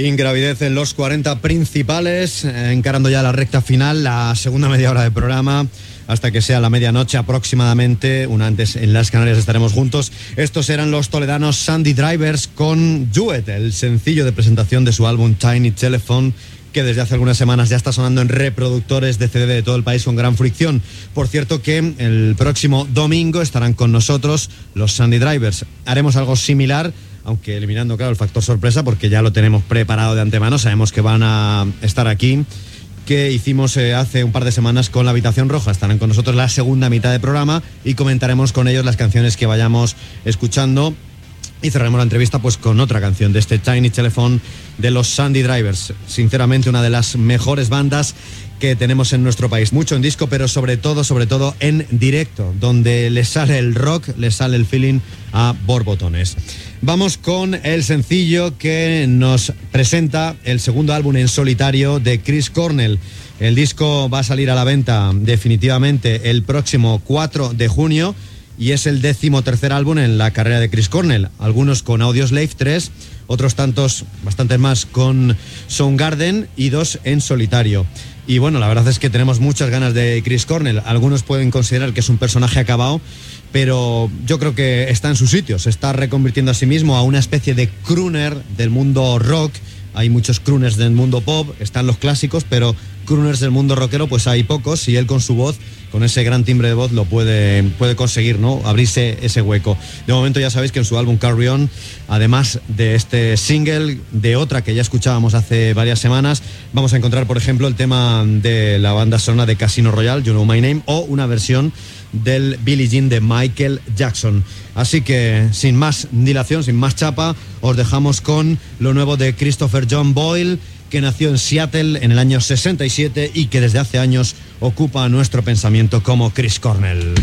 Ingravidez en los 40 principales, encarando ya la recta final, la segunda media hora de programa, hasta que sea la medianoche aproximadamente. Una antes en las Canarias estaremos juntos. Estos eran los toledanos Sunday Drivers con Do It, el sencillo de presentación de su álbum Tiny Telephone, que desde hace algunas semanas ya está sonando en reproductores de CD de todo el país con gran fricción. Por cierto que el próximo domingo estarán con nosotros los Sunday Drivers. Haremos algo similar, aunque eliminando, claro, el factor sorpresa, porque ya lo tenemos preparado de antemano, sabemos que van a estar aquí, que hicimos hace un par de semanas con La Habitación Roja. Estarán con nosotros la segunda mitad del programa y comentaremos con ellos las canciones que vayamos escuchando. Y cerraremos la entrevista pues con otra canción de este Tiny Telephone de los Sunday Drivers. Sinceramente, una de las mejores bandas que tenemos en nuestro país. Mucho en disco, pero sobre todo en directo, donde les sale el rock, les sale el feeling a borbotones. Vamos con el sencillo que nos presenta el segundo álbum en solitario de Chris Cornell. El disco va a salir a la venta definitivamente el próximo 4 de junio y es el 13º álbum en la carrera de Chris Cornell. Algunos con Audioslave 3, otros tantos, bastantes más, con Soundgarden y 2 en solitario. Y bueno, la verdad es que tenemos muchas ganas de Chris Cornell. Algunos pueden considerar que es un personaje acabado, pero yo creo que está en su sitio. Se está reconvirtiendo a sí mismo a una especie de crooner del mundo rock. Hay muchos crooners del mundo pop, están los clásicos, pero crooners del mundo rockero pues hay pocos, y él con su voz, con ese gran timbre de voz, lo puede conseguir, ¿no? Abrirse ese hueco. De momento ya sabéis que en su álbum Carry On, además de este single, de otra que ya escuchábamos hace varias semanas, vamos a encontrar, por ejemplo, el tema de la banda sonora de Casino Royale, You Know My Name, o una versión del Billie Jean de Michael Jackson. Así que, sin más dilación, sin más chapa, os dejamos con lo nuevo de Christopher John Boyle, que nació en Seattle en el año 67 y que desde hace años ocupa nuestro pensamiento como Chris Cornell.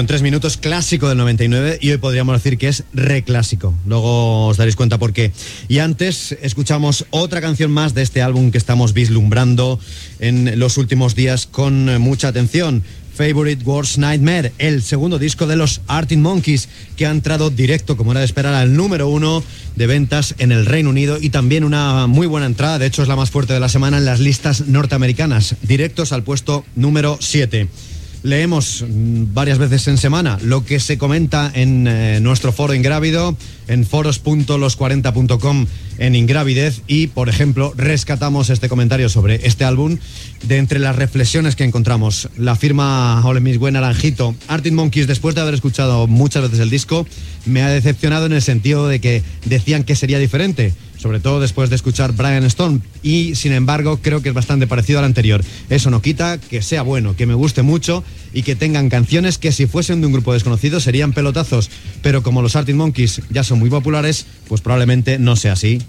en 3 minutos, clásico del 99, y hoy podríamos decir que es reclásico. Luego os daréis cuenta por qué. Y antes escuchamos otra canción más de este álbum que estamos vislumbrando en los últimos días con mucha atención. Favorite Worst Nightmare, el segundo disco de los Arctic Monkeys, que ha entrado directo, como era de esperar, al número 1 de ventas en el Reino Unido, y también una muy buena entrada, de hecho es la más fuerte de la semana en las listas norteamericanas, directos al puesto número 7. Leemos varias veces en semana lo que se comenta en nuestro foro Ingrávido, en foros.los40.com en Ingravidez, y, por ejemplo, rescatamos este comentario sobre este álbum de entre las reflexiones que encontramos. La firma Ole Mis Buen Naranjito: Arctic Monkeys, después de haber escuchado muchas veces el disco, me ha decepcionado en el sentido de que decían que sería diferente, sobre todo después de escuchar Brian Stone, y sin embargo creo que es bastante parecido al anterior. Eso no quita que sea bueno, que me guste mucho y que tengan canciones que, si fuesen de un grupo desconocido, serían pelotazos, pero como los Arctic Monkeys ya son muy populares, pues probablemente no sea así.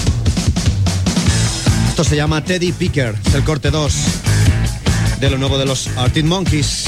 Esto se llama Teddy Picker, es el corte 2 de lo nuevo de los Arctic Monkeys.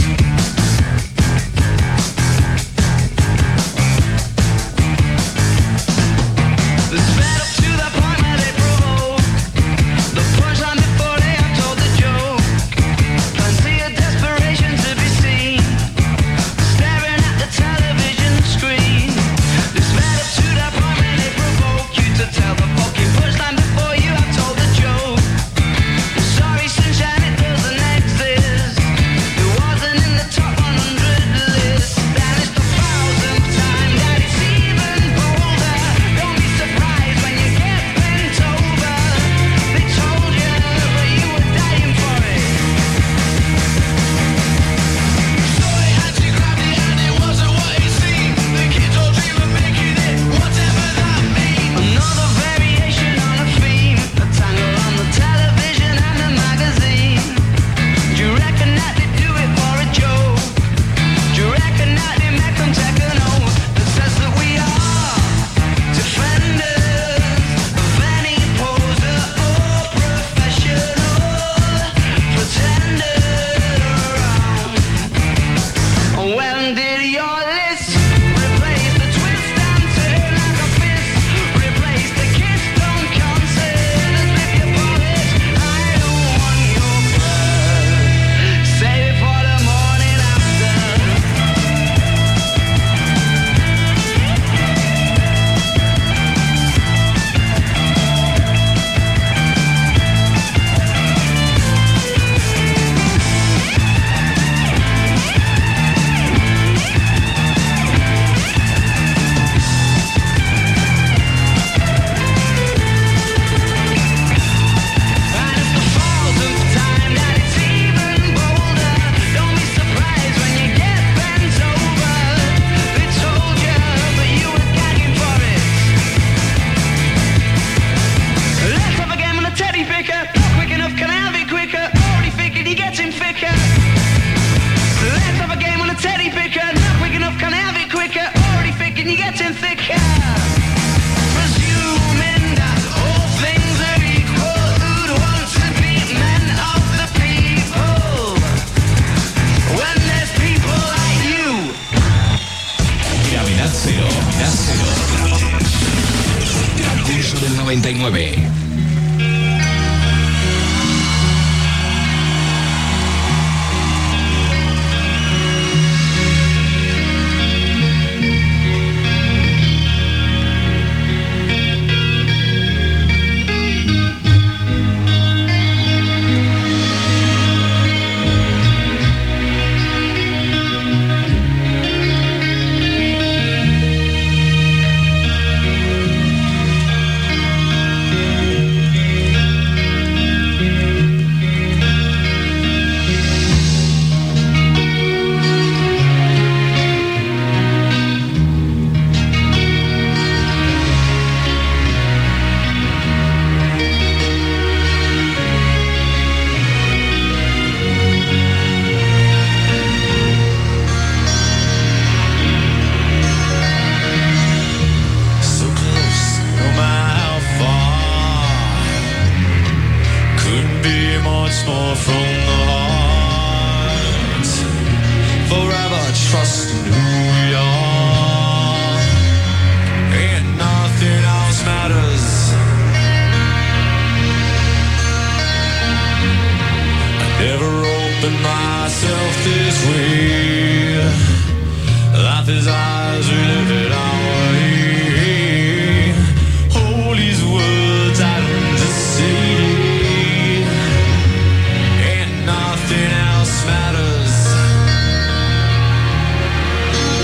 Del 99. More from the heart. Forever trust just who we are, and nothing else matters. I never opened myself this way. Life is ours, we live it our way. Hold these words I don't just say, and nothing else matters.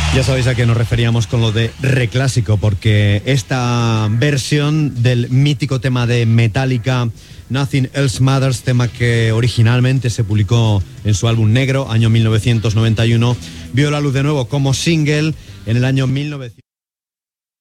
Ya sabéis a qué nos referíamos con lo de reclásico, porque esta versión del mítico tema de Metallica, Nothing Else Matters, tema que originalmente se publicó en su álbum negro, año 1991, vio la luz de nuevo como single en el año 1900.